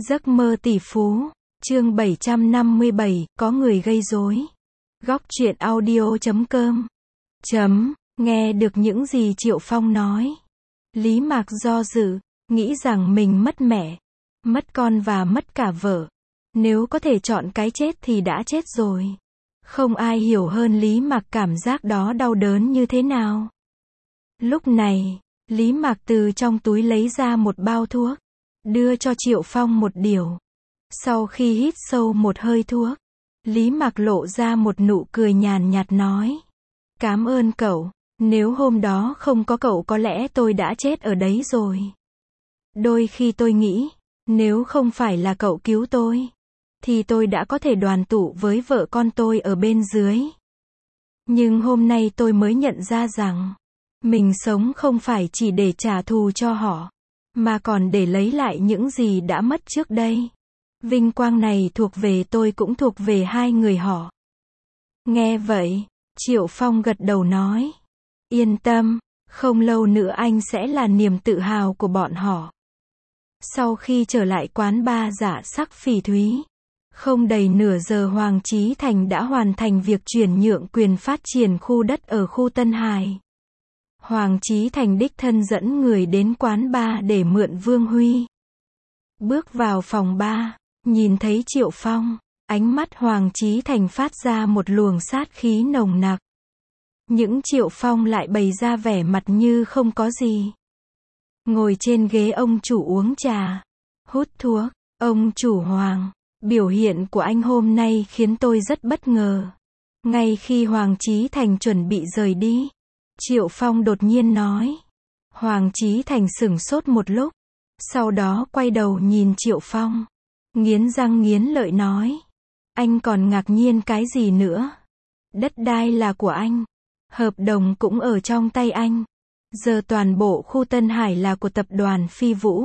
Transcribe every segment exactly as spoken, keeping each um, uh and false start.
Giấc mơ tỷ phú, chương bảy trăm năm mươi bảy, có người gây rối. Góc truyện audio chấm com. Chấm, nghe được những gì Triệu Phong nói. Lý Mạc do dự, nghĩ rằng mình mất mẹ, mất con và mất cả vợ. Nếu có thể chọn cái chết thì đã chết rồi. Không ai hiểu hơn Lý Mạc cảm giác đó đau đớn như thế nào. Lúc này, Lý Mạc từ trong túi lấy ra một bao thuốc, đưa cho Triệu Phong một điểu. Sau khi hít sâu một hơi thuốc, Lý Mạc lộ ra một nụ cười nhàn nhạt nói: "Cảm ơn cậu, nếu hôm đó không có cậu có lẽ tôi đã chết ở đấy rồi. Đôi khi tôi nghĩ, nếu không phải là cậu cứu tôi, thì tôi đã có thể đoàn tụ với vợ con tôi ở bên dưới. Nhưng hôm nay tôi mới nhận ra rằng, mình sống không phải chỉ để trả thù cho họ, mà còn để lấy lại những gì đã mất trước đây. Vinh quang này thuộc về tôi cũng thuộc về hai người họ." Nghe vậy, Triệu Phong gật đầu nói: "Yên tâm, không lâu nữa anh sẽ là niềm tự hào của bọn họ." Sau khi trở lại quán bar Dạ Sắc Phỉ Thúy, không đầy nửa giờ Hoàng Chí Thành đã hoàn thành việc chuyển nhượng quyền phát triển khu đất ở khu Tân Hải. Hoàng Chí Thành đích thân dẫn người đến quán bar để mượn Vương Huy. Bước vào phòng bar, nhìn thấy Triệu Phong, ánh mắt Hoàng Chí Thành phát ra một luồng sát khí nồng nặc. Những Triệu Phong lại bày ra vẻ mặt như không có gì. Ngồi trên ghế ông chủ uống trà, hút thuốc. "Ông chủ Hoàng, biểu hiện của anh hôm nay khiến tôi rất bất ngờ." Ngay khi Hoàng Chí Thành chuẩn bị rời đi, Triệu Phong đột nhiên nói. Hoàng Chí Thành sửng sốt một lúc, sau đó quay đầu nhìn Triệu Phong, nghiến răng nghiến lợi nói: "Anh còn ngạc nhiên cái gì nữa? Đất đai là của anh, hợp đồng cũng ở trong tay anh. Giờ toàn bộ khu Tân Hải là của tập đoàn Phi Vũ.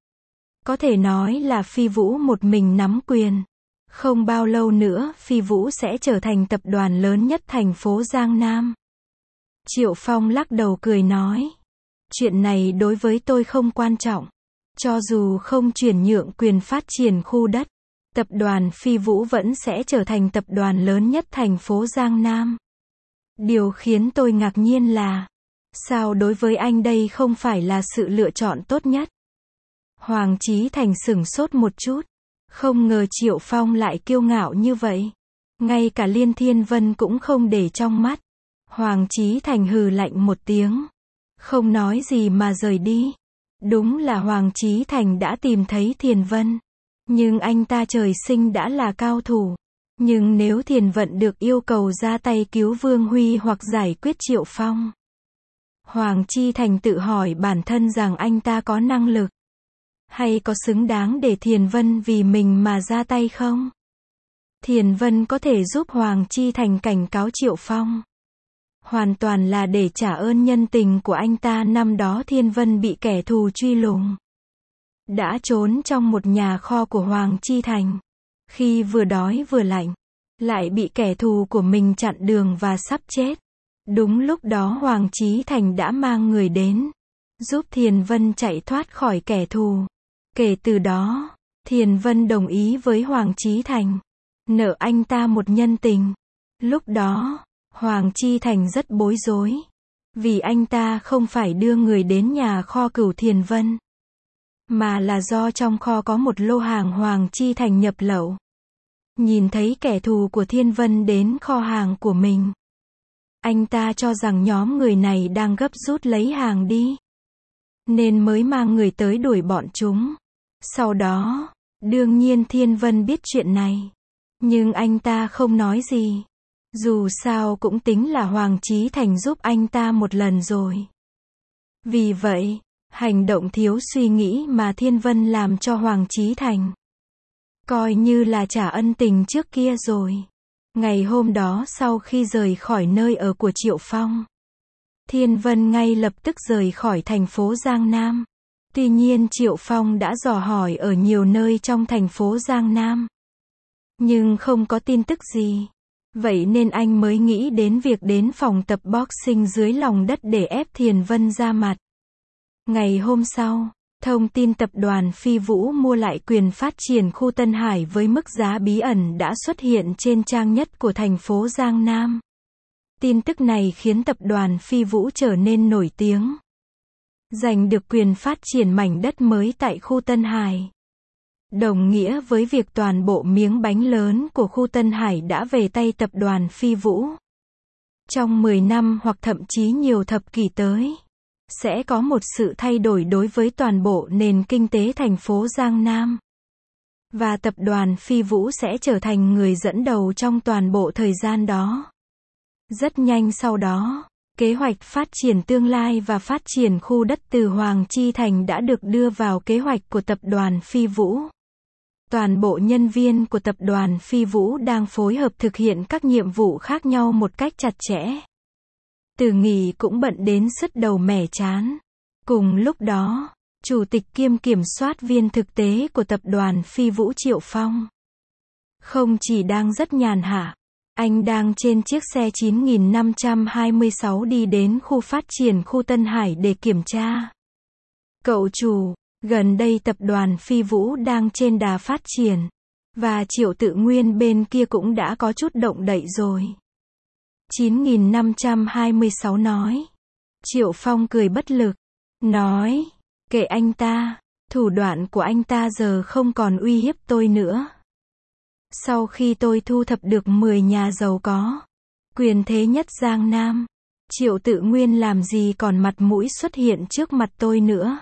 Có thể nói là Phi Vũ một mình nắm quyền. Không bao lâu nữa Phi Vũ sẽ trở thành tập đoàn lớn nhất thành phố Giang Nam." Triệu Phong lắc đầu cười nói: "Chuyện này đối với tôi không quan trọng. Cho dù không chuyển nhượng quyền phát triển khu đất, tập đoàn Phi Vũ vẫn sẽ trở thành tập đoàn lớn nhất thành phố Giang Nam. Điều khiến tôi ngạc nhiên là, sao đối với anh đây không phải là sự lựa chọn tốt nhất?" Hoàng Chí Thành sửng sốt một chút, không ngờ Triệu Phong lại kiêu ngạo như vậy. Ngay cả Liên Thiên Vân cũng không để trong mắt. Hoàng Chí Thành hừ lạnh một tiếng, không nói gì mà rời đi. Đúng là Hoàng Chí Thành đã tìm thấy Thiền Vân, nhưng anh ta trời sinh đã là cao thủ. Nhưng nếu Thiền Vận được yêu cầu ra tay cứu Vương Huy hoặc giải quyết Triệu Phong, Hoàng Chí Thành tự hỏi bản thân rằng anh ta có năng lực, hay có xứng đáng để Thiền Vân vì mình mà ra tay không? Thiền Vân có thể giúp Hoàng Chí Thành cảnh cáo Triệu Phong, hoàn toàn là để trả ơn nhân tình của anh ta năm đó Thiên Vân bị kẻ thù truy lùng, đã trốn trong một nhà kho của Hoàng Chí Thành. Khi vừa đói vừa lạnh, lại bị kẻ thù của mình chặn đường và sắp chết. Đúng lúc đó Hoàng Chí Thành đã mang người đến, giúp Thiền Vân chạy thoát khỏi kẻ thù. Kể từ đó, Thiền Vân đồng ý với Hoàng Chí Thành, nợ anh ta một nhân tình. Lúc đó, Hoàng Chí Thành rất bối rối, vì anh ta không phải đưa người đến nhà kho Cửu Thiền Vân, mà là do trong kho có một lô hàng Hoàng Chí Thành nhập lậu. Nhìn thấy kẻ thù của Thiên Vân đến kho hàng của mình, anh ta cho rằng nhóm người này đang gấp rút lấy hàng đi, nên mới mang người tới đuổi bọn chúng. Sau đó, đương nhiên Thiên Vân biết chuyện này, nhưng anh ta không nói gì. Dù sao cũng tính là Hoàng Chí Thành giúp anh ta một lần rồi. Vì vậy, hành động thiếu suy nghĩ mà Thiên Vân làm cho Hoàng Chí Thành, coi như là trả ân tình trước kia rồi. Ngày hôm đó sau khi rời khỏi nơi ở của Triệu Phong, Thiên Vân ngay lập tức rời khỏi thành phố Giang Nam. Tuy nhiên Triệu Phong đã dò hỏi ở nhiều nơi trong thành phố Giang Nam, nhưng không có tin tức gì. Vậy nên anh mới nghĩ đến việc đến phòng tập boxing dưới lòng đất để ép Thiền Vân ra mặt. Ngày hôm sau, Thông tin tập đoàn Phi Vũ mua lại quyền phát triển khu Tân Hải với mức giá bí ẩn đã xuất hiện trên trang nhất của thành phố Giang Nam. Tin tức này khiến tập đoàn Phi Vũ trở nên nổi tiếng. Giành được quyền phát triển mảnh đất mới tại khu Tân Hải. Đồng nghĩa với việc toàn bộ miếng bánh lớn của khu Tân Hải đã về tay tập đoàn Phi Vũ. Trong mười năm hoặc thậm chí nhiều thập kỷ tới, sẽ có một sự thay đổi đối với toàn bộ nền kinh tế thành phố Giang Nam. Và tập đoàn Phi Vũ sẽ trở thành người dẫn đầu trong toàn bộ thời gian đó. Rất nhanh sau đó, kế hoạch phát triển tương lai và phát triển khu đất từ Hoàng Chi Thành đã được đưa vào kế hoạch của tập đoàn Phi Vũ. Toàn bộ nhân viên của tập đoàn Phi Vũ đang phối hợp thực hiện các nhiệm vụ khác nhau một cách chặt chẽ. Từ nghỉ cũng bận đến sứt đầu mẻ trán. Cùng lúc đó, Chủ tịch kiêm kiểm soát viên thực tế của tập đoàn Phi Vũ Triệu Phong không chỉ đang rất nhàn hạ, anh đang trên chiếc xe chín nghìn năm trăm hai mươi sáu đi đến khu phát triển khu Tân Hải để kiểm tra. Cậu chủ, gần đây tập đoàn Phi Vũ đang trên đà phát triển, và Triệu Tự Nguyên bên kia cũng đã có chút động đậy rồi. chín nghìn năm trăm hai mươi sáu nói. Triệu Phong cười bất lực, nói, kệ anh ta, thủ đoạn của anh ta giờ không còn uy hiếp tôi nữa. Sau khi tôi thu thập được mười nhà giàu có, quyền thế nhất Giang Nam, Triệu Tự Nguyên làm gì còn mặt mũi xuất hiện trước mặt tôi nữa.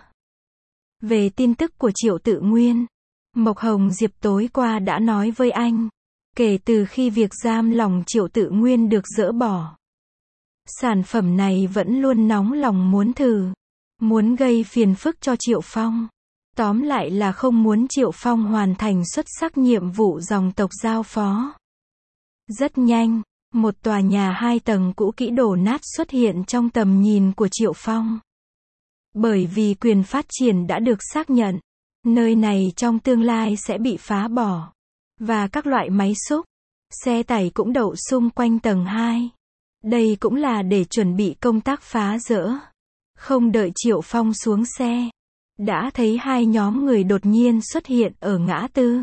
Về tin tức của Triệu Tự Nguyên, Mộc Hồng Diệp tối qua đã nói với anh, kể từ khi việc giam lỏng Triệu Tự Nguyên được dỡ bỏ, sản phẩm này vẫn luôn nóng lòng muốn thử, muốn gây phiền phức cho Triệu Phong. Tóm lại là không muốn Triệu Phong hoàn thành xuất sắc nhiệm vụ dòng tộc giao phó. Rất nhanh, một tòa nhà hai tầng cũ kỹ đổ nát xuất hiện trong tầm nhìn của Triệu Phong. Bởi vì quyền phát triển đã được xác nhận, nơi này trong tương lai sẽ bị phá bỏ. Và các loại máy xúc, xe tải cũng đậu xung quanh tầng hai. Đây cũng là để chuẩn bị công tác phá dỡ. Không đợi Triệu Phong xuống xe, đã thấy hai nhóm người đột nhiên xuất hiện ở ngã tư.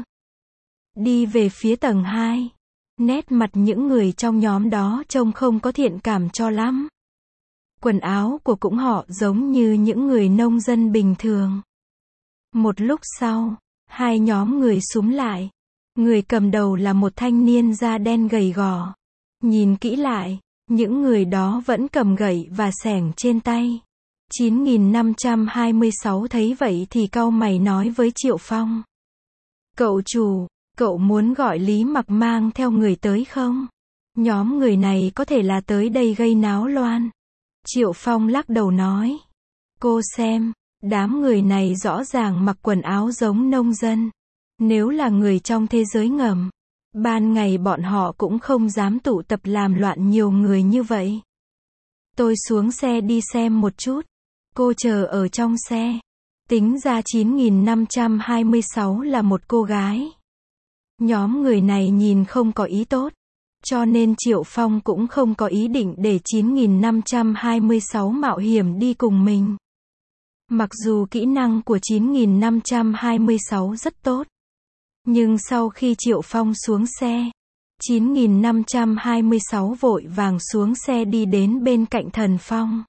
Đi về phía tầng hai. Nét mặt những người trong nhóm đó trông không có thiện cảm cho lắm. Quần áo của cũng họ giống như những người nông dân bình thường. Một lúc sau, hai nhóm người xúm lại. Người cầm đầu là một thanh niên da đen gầy gò. Nhìn kỹ lại, những người đó vẫn cầm gậy và xẻng trên tay. chín nghìn năm trăm hai mươi sáu thấy vậy thì cau mày nói với Triệu Phong. Cậu chủ, cậu muốn gọi Lý Mặc mang theo người tới không? Nhóm người này có thể là tới đây gây náo loạn. Triệu Phong lắc đầu nói. Cô xem, đám người này rõ ràng mặc quần áo giống nông dân. Nếu là người trong thế giới ngầm, ban ngày bọn họ cũng không dám tụ tập làm loạn nhiều người như vậy. Tôi xuống xe đi xem một chút. Cô chờ ở trong xe. Tính ra chín nghìn năm trăm hai mươi sáu là một cô gái. Nhóm người này nhìn không có ý tốt. Cho nên Triệu Phong cũng không có ý định để chín nghìn năm trăm hai mươi sáu mạo hiểm đi cùng mình. Mặc dù kỹ năng của chín nghìn năm trăm hai mươi sáu rất tốt. Nhưng sau khi Triệu Phong xuống xe, chín nghìn năm trăm hai mươi sáu vội vàng xuống xe đi đến bên cạnh Thần Phong.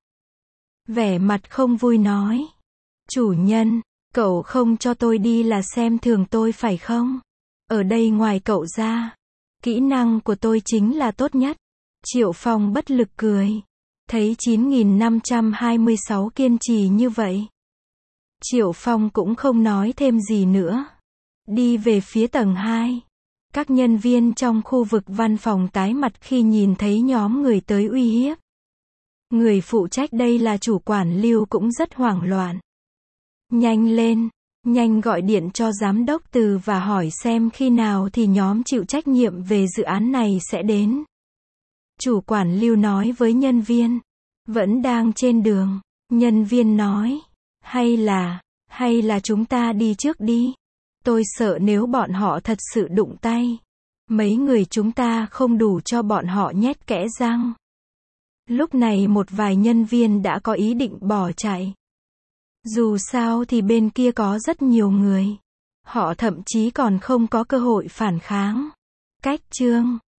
Vẻ mặt không vui nói. Chủ nhân, cậu không cho tôi đi là xem thường tôi phải không? Ở đây ngoài cậu ra, kỹ năng của tôi chính là tốt nhất. Triệu Phong bất lực cười. Thấy chín nghìn năm trăm hai mươi sáu kiên trì như vậy, Triệu Phong cũng không nói thêm gì nữa. Đi về phía tầng hai. Các nhân viên trong khu vực văn phòng tái mặt khi nhìn thấy nhóm người tới uy hiếp. Người phụ trách đây là chủ quản Lưu cũng rất hoảng loạn. Nhanh lên, nhanh gọi điện cho giám đốc Từ và hỏi xem khi nào thì nhóm chịu trách nhiệm về dự án này sẽ đến. Chủ quản Lưu nói với nhân viên. Vẫn đang trên đường. Nhân viên nói. Hay là, hay là chúng ta đi trước đi. Tôi sợ nếu bọn họ thật sự đụng tay, mấy người chúng ta không đủ cho bọn họ nhét kẽ răng. Lúc này một vài nhân viên đã có ý định bỏ chạy. Dù sao thì bên kia có rất nhiều người. Họ thậm chí còn không có cơ hội phản kháng. Cách chương